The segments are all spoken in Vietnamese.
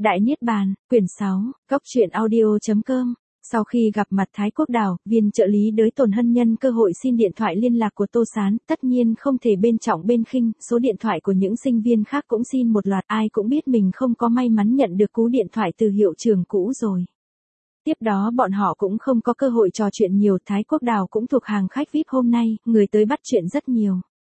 Đại Niết Bàn, quyển 6, Cốc truyện audio.com. Sau khi gặp mặt Thái Quốc Đào, viên trợ lý đới Tồn Hân nhân cơ hội xin điện thoại liên lạc của Tô Sán, tất nhiên không thể bên trọng bên khinh, số điện thoại của những sinh viên khác cũng xin một loạt, ai cũng biết mình không có may mắn nhận được cú điện thoại từ hiệu trưởng cũ rồi. Tiếp đó bọn họ cũng không có cơ hội trò chuyện nhiều, Thái Quốc Đào cũng thuộc hàng khách VIP hôm nay, người tới bắt chuyện rất nhiều.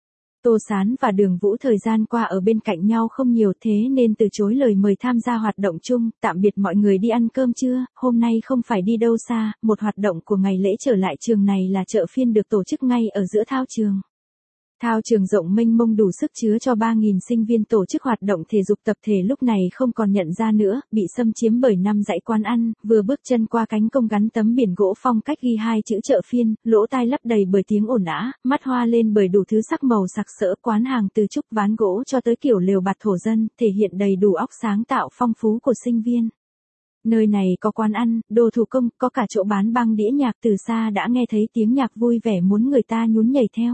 Tô Sán và Đường Vũ thời gian qua ở bên cạnh nhau không nhiều, thế nên từ chối lời mời tham gia hoạt động chung, tạm biệt mọi người đi ăn cơm trưa, hôm nay không phải đi đâu xa, một hoạt động của ngày lễ trở lại trường này là chợ phiên được tổ chức ngay ở giữa thao trường. Thao trường rộng mênh mông đủ sức chứa cho 3.000 sinh viên tổ chức hoạt động thể dục tập thể lúc này không còn nhận ra nữa, bị xâm chiếm bởi 5 dãy quán ăn, vừa bước chân qua cánh công gắn tấm biển gỗ phong cách ghi 2 chữ chợ phiên, lỗ tai lấp đầy bởi tiếng ồn ào, mắt hoa lên bởi đủ thứ sắc màu sặc sỡ, quán hàng từ trúc ván gỗ cho tới kiểu lều bạt thổ dân, thể hiện đầy đủ óc sáng tạo phong phú của sinh viên. Nơi này có quán ăn, đồ thủ công, có cả chỗ bán băng đĩa nhạc, từ xa đã nghe thấy tiếng nhạc vui vẻ muốn người ta nhún nhảy theo.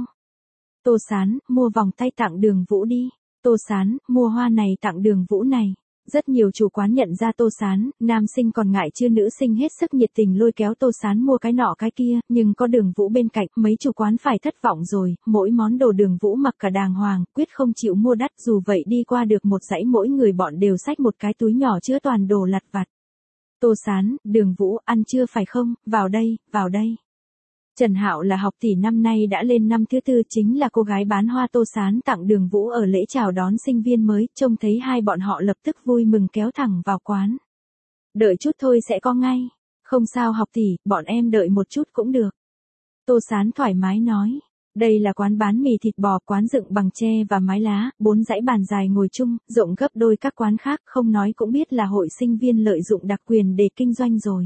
Tô Sán, mua vòng tay tặng Đường Vũ đi. Tô Sán, mua hoa này tặng Đường Vũ này. Rất nhiều chủ quán nhận ra Tô Sán, nam sinh còn ngại chưa nữ sinh hết sức nhiệt tình lôi kéo Tô Sán mua cái nọ cái kia, nhưng có Đường Vũ bên cạnh, mấy chủ quán phải thất vọng rồi, mỗi món đồ Đường Vũ mặc cả đàng hoàng, quyết không chịu mua đắt, dù vậy đi qua được một dãy mỗi người bọn đều xách một cái túi nhỏ chứa toàn đồ lặt vặt. Tô Sán, Đường Vũ, ăn chưa phải không, vào đây, vào đây. Trần Hạo là học tỷ năm nay đã lên năm thứ 4, chính là cô gái bán hoa Tô Sán tặng Đường Vũ ở lễ chào đón sinh viên mới, trông thấy hai bọn họ lập tức vui mừng kéo thẳng vào quán. Đợi chút thôi sẽ có ngay. Không sao học tỷ, bọn em đợi một chút cũng được. Tô Sán thoải mái nói. Đây là quán bán mì thịt bò, quán dựng bằng tre và mái lá, 4 dãy bàn dài ngồi chung, rộng gấp đôi các quán khác, không nói cũng biết là hội sinh viên lợi dụng đặc quyền để kinh doanh rồi.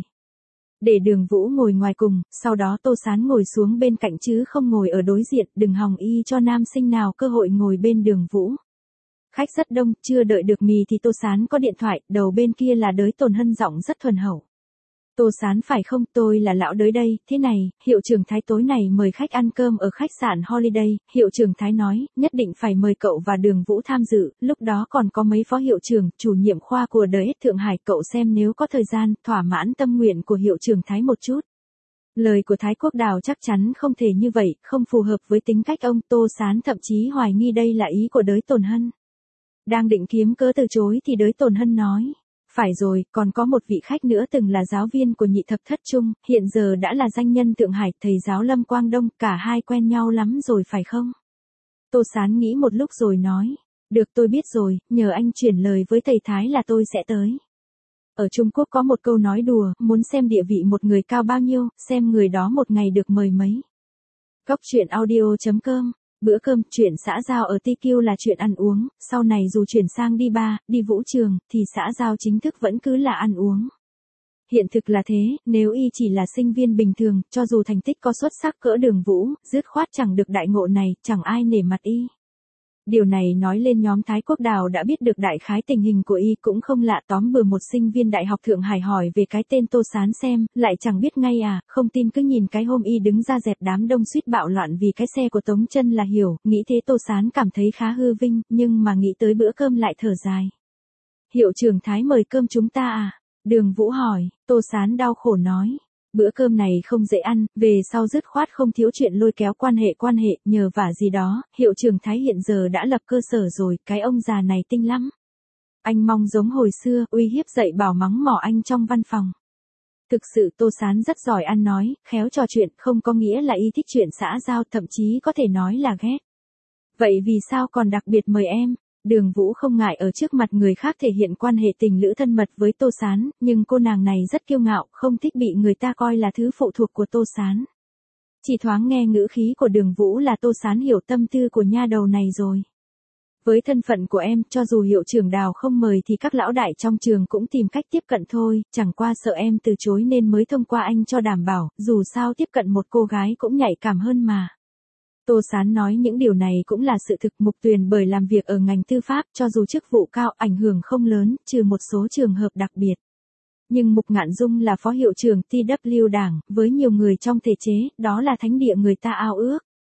Để Đường Vũ ngồi ngoài cùng, sau đó Tô Sán ngồi xuống bên cạnh chứ không ngồi ở đối diện, đừng hòng y cho nam sinh nào cơ hội ngồi bên Đường Vũ. Khách rất đông, chưa đợi được mì thì Tô Sán có điện thoại, đầu bên kia là đới Tồn Hân giọng rất thuần hậu. Tô Sán phải không, tôi là lão đới đây, thế này, hiệu trưởng Thái tối này mời khách ăn cơm ở khách sạn Holiday, hiệu trưởng Thái nói, nhất định phải mời cậu và Đường Vũ tham dự, lúc đó còn có mấy phó hiệu trưởng, chủ nhiệm khoa của đới Thượng Hải, cậu xem nếu có thời gian, thỏa mãn tâm nguyện của hiệu trưởng Thái một chút. Lời của Thái Quốc Đào chắc chắn không thể như vậy, không phù hợp với tính cách ông. Tô Sán thậm chí hoài nghi đây là ý của đới Tồn Hân. Đang định kiếm cớ từ chối thì đới Tồn Hân nói. Phải rồi, còn có một vị khách nữa từng là giáo viên của nhị thập thất trung, hiện giờ đã là danh nhân Thượng Hải, thầy giáo Lâm Quang Đông, cả hai quen nhau lắm rồi phải không? Tô Sán nghĩ một lúc rồi nói, được tôi biết rồi, nhờ anh chuyển lời với thầy Thái là tôi sẽ tới. Ở Trung Quốc có một câu nói đùa, muốn xem địa vị một người cao bao nhiêu, xem người đó một ngày được mời mấy. Cốc truyện audio.com. Bữa cơm, chuyện xã giao ở TQ là chuyện ăn uống, sau này dù chuyển sang đi bar, đi vũ trường, thì xã giao chính thức vẫn cứ là ăn uống. Hiện thực là thế, nếu y chỉ là sinh viên bình thường, cho dù thành tích có xuất sắc cỡ Đường Vũ, dứt khoát chẳng được đại ngộ này, chẳng ai nể mặt y. Điều này nói lên nhóm Thái Quốc Đào đã biết được đại khái tình hình của y cũng không lạ, tóm bừa một sinh viên đại học Thượng Hải hỏi về cái tên Tô Sán xem, lại chẳng biết ngay à, không tin cứ nhìn cái hôm y đứng ra dẹp đám đông suýt bạo loạn vì cái xe của Tống Chân là hiểu, nghĩ thế Tô Sán cảm thấy khá hư vinh, nhưng mà nghĩ tới bữa cơm lại thở dài. Hiệu trưởng Thái mời cơm chúng ta à? Đường Vũ hỏi, Tô Sán đau khổ nói. Bữa cơm này không dễ ăn, về sau dứt khoát không thiếu chuyện lôi kéo quan hệ, nhờ vả gì đó, hiệu trưởng Thái hiện giờ đã lập cơ sở rồi, cái ông già này tinh lắm. Anh mong giống hồi xưa, uy hiếp dạy bảo mắng mỏ anh trong văn phòng. Thực sự Tô Sán rất giỏi ăn nói, khéo trò chuyện, không có nghĩa là y thích chuyện xã giao, thậm chí có thể nói là ghét. Vậy vì sao còn đặc biệt mời em? Đường Vũ không ngại ở trước mặt người khác thể hiện quan hệ tình lữ thân mật với Tô Sán, nhưng cô nàng này rất kiêu ngạo, không thích bị người ta coi là thứ phụ thuộc của Tô Sán. Chỉ thoáng nghe ngữ khí của Đường Vũ là Tô Sán hiểu tâm tư của nha đầu này rồi. Với thân phận của em, cho dù hiệu trưởng Đào không mời thì các lão đại trong trường cũng tìm cách tiếp cận thôi, chẳng qua sợ em từ chối nên mới thông qua anh cho đảm bảo, dù sao tiếp cận một cô gái cũng nhạy cảm hơn mà. Tô Sán nói những điều này cũng là sự thực. Mục Tuyền bởi làm việc ở ngành tư pháp, cho dù chức vụ cao, ảnh hưởng không lớn, trừ một số trường hợp đặc biệt. Nhưng Mục Ngạn Dung là phó hiệu trưởng TW Đảng, với nhiều người trong thể chế, đó là thánh địa người ta ao ước.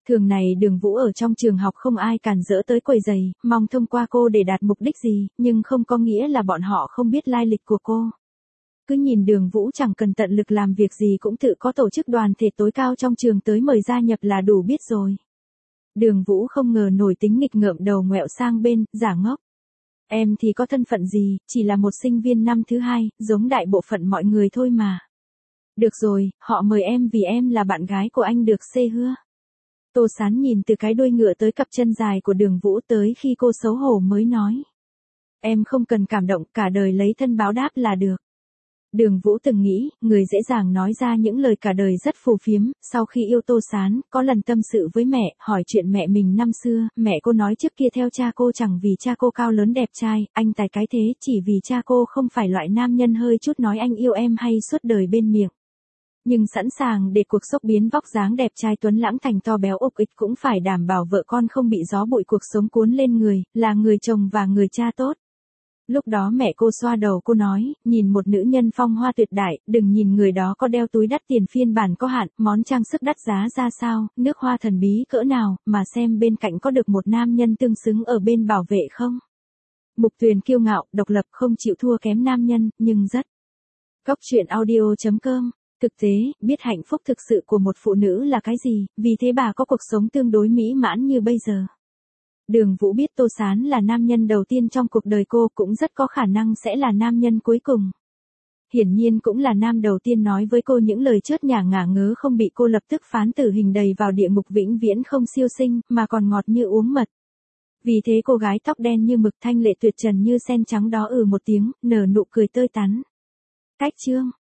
Thường này Đường Vũ ở trong trường học không ai cản rỡ tới quầy giày, mong thông qua cô để đạt mục đích gì, nhưng không có nghĩa là bọn họ không biết lai lịch của cô. Cứ nhìn Đường Vũ chẳng cần tận lực làm việc gì cũng tự có tổ chức đoàn thể tối cao trong trường tới mời gia nhập là đủ biết rồi. Đường Vũ không ngờ nổi tính nghịch ngợm đầu ngoẹo sang bên, giả ngốc. Em thì có thân phận gì, chỉ là một sinh viên năm thứ hai, giống đại bộ phận mọi người thôi mà. Được rồi, họ mời em vì em là bạn gái của anh được xê hưa. Tô Sán nhìn từ cái đuôi ngựa tới cặp chân dài của Đường Vũ tới khi cô xấu hổ mới nói. Em không cần cảm động, cả đời lấy thân báo đáp là được. Đường Vũ từng nghĩ, người dễ dàng nói ra những lời cả đời rất phù phiếm, sau khi yêu Tô Sán, có lần tâm sự với mẹ, hỏi chuyện mẹ mình năm xưa, mẹ cô nói trước kia theo cha cô chẳng vì cha cô cao lớn đẹp trai, anh tài cái thế, chỉ vì cha cô không phải loại nam nhân hơi chút nói anh yêu em hay suốt đời bên miệng. Nhưng sẵn sàng để cuộc sốc biến vóc dáng đẹp trai tuấn lãng thành to béo ục ịch cũng phải đảm bảo vợ con không bị gió bụi cuộc sống cuốn lên người, là người chồng và người cha tốt. Lúc đó mẹ cô xoa đầu cô nói, nhìn một nữ nhân phong hoa tuyệt đại, đừng nhìn người đó có đeo túi đắt tiền phiên bản có hạn, món trang sức đắt giá ra sao, nước hoa thần bí cỡ nào, mà xem bên cạnh có được một nam nhân tương xứng ở bên bảo vệ không. Mục Tuyền kiêu ngạo, độc lập không chịu thua kém nam nhân, nhưng rất. Góc truyện audio.com. Thực tế, biết hạnh phúc thực sự của một phụ nữ là cái gì, vì thế bà có cuộc sống tương đối mỹ mãn như bây giờ. Đường Vũ biết Tô Sán là nam nhân đầu tiên trong cuộc đời cô, cũng rất có khả năng sẽ là nam nhân cuối cùng. Hiển nhiên cũng là nam đầu tiên nói với cô những lời chớt nhả ngả ngớ không bị cô lập tức phán tử hình đầy vào địa ngục vĩnh viễn không siêu sinh, mà còn ngọt như uống mật. Vì thế cô gái tóc đen như mực thanh lệ tuyệt trần như sen trắng đó một tiếng, nở nụ cười tươi tắn. Cách chương.